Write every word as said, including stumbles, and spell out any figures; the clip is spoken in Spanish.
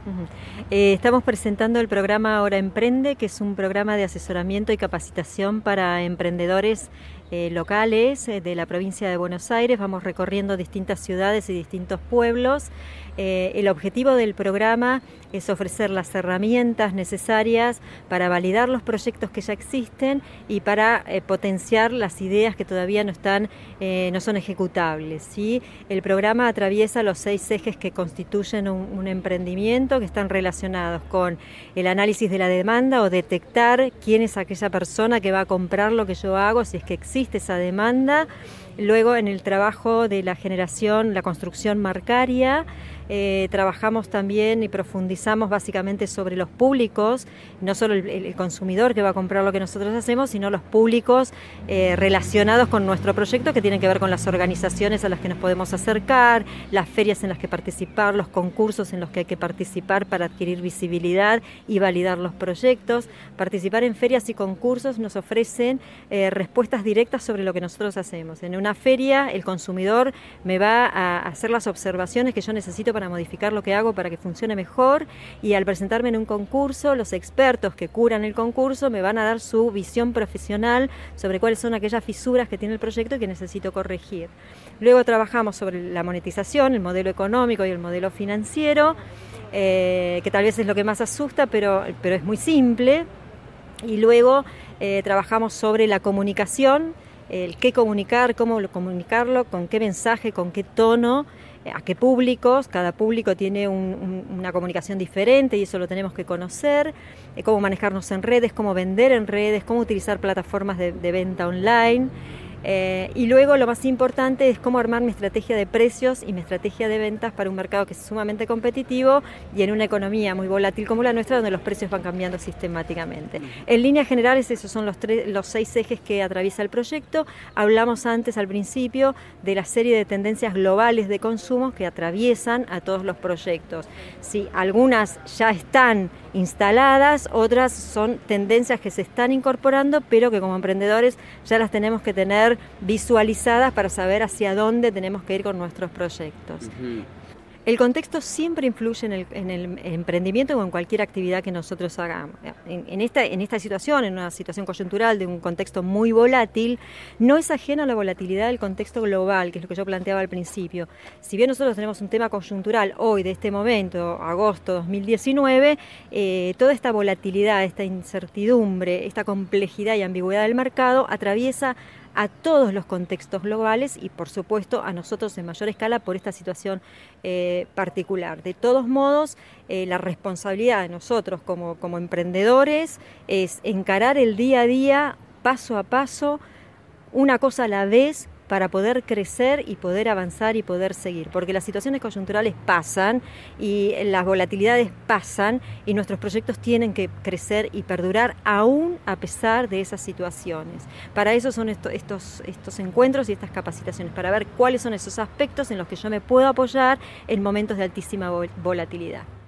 Uh-huh. Eh, estamos presentando el programa Ahora Emprende, que es un programa de asesoramiento y capacitación para emprendedores eh, locales eh, de la provincia de Buenos Aires. Vamos recorriendo distintas ciudades y distintos pueblos. Eh, el objetivo del programa es ofrecer las herramientas necesarias para validar los proyectos que ya existen y para eh, potenciar las ideas que todavía no están, eh, no son ejecutables, ¿sí? El programa atraviesa los seis ejes que constituyen un, un emprendimiento, que están relacionados con el análisis de la demanda o detectar quién es aquella persona que va a comprar lo que yo hago, si es que existe esa demanda. Luego, en el trabajo de la generación, la construcción marcaria, eh, trabajamos también y profundizamos básicamente sobre los públicos, no solo el, el consumidor que va a comprar lo que nosotros hacemos, sino los públicos eh, relacionados con nuestro proyecto, que tienen que ver con las organizaciones a las que nos podemos acercar, las ferias en las que participar, los concursos en los que hay que participar para adquirir visibilidad y validar los proyectos. Participar en ferias y concursos nos ofrecen eh, respuestas directas sobre lo que nosotros hacemos. En una feria, el consumidor me va a hacer las observaciones que yo necesito para modificar lo que hago para que funcione mejor, y al presentarme en un concurso, los expertos que curan el concurso me van a dar su visión profesional sobre cuáles son aquellas fisuras que tiene el proyecto y que necesito corregir. Luego trabajamos sobre la monetización, el modelo económico y el modelo financiero, eh, que tal vez es lo que más asusta, pero, pero es muy simple. Y luego eh, trabajamos sobre la comunicación, el qué comunicar, cómo comunicarlo, con qué mensaje, con qué tono, a qué públicos. Cada público tiene un, un, una comunicación diferente y eso lo tenemos que conocer, eh, cómo manejarnos en redes, cómo vender en redes, cómo utilizar plataformas de, de venta online. Eh, y luego lo más importante es cómo armar mi estrategia de precios y mi estrategia de ventas para un mercado que es sumamente competitivo y en una economía muy volátil como la nuestra, donde los precios van cambiando sistemáticamente. En líneas generales, esos son los, tres, los seis ejes que atraviesa el proyecto. Hablamos antes, al principio, de la serie de tendencias globales de consumo que atraviesan a todos los proyectos. Sí, algunas ya están instaladas, otras son tendencias que se están incorporando, pero que como emprendedores ya las tenemos que tener visualizadas para saber hacia dónde tenemos que ir con nuestros proyectos. Uh-huh. El contexto siempre influye en el, en el emprendimiento o en cualquier actividad que nosotros hagamos. En, en, esta, en esta situación, en una situación coyuntural de un contexto muy volátil, no es ajeno a la volatilidad del contexto global, que es lo que yo planteaba al principio. Si bien nosotros tenemos un tema coyuntural hoy, de este momento, agosto dos mil diecinueve, eh, toda esta volatilidad, esta incertidumbre, esta complejidad y ambigüedad del mercado atraviesa a todos los contextos globales y, por supuesto, a nosotros en mayor escala por esta situación eh, particular. De todos modos, eh, la responsabilidad de nosotros como, como emprendedores es encarar el día a día, paso a paso, una cosa a la vez, para poder crecer y poder avanzar y poder seguir, porque las situaciones coyunturales pasan y las volatilidades pasan y nuestros proyectos tienen que crecer y perdurar aún a pesar de esas situaciones. Para eso son estos, estos, estos encuentros y estas capacitaciones, para ver cuáles son esos aspectos en los que yo me puedo apoyar en momentos de altísima volatilidad.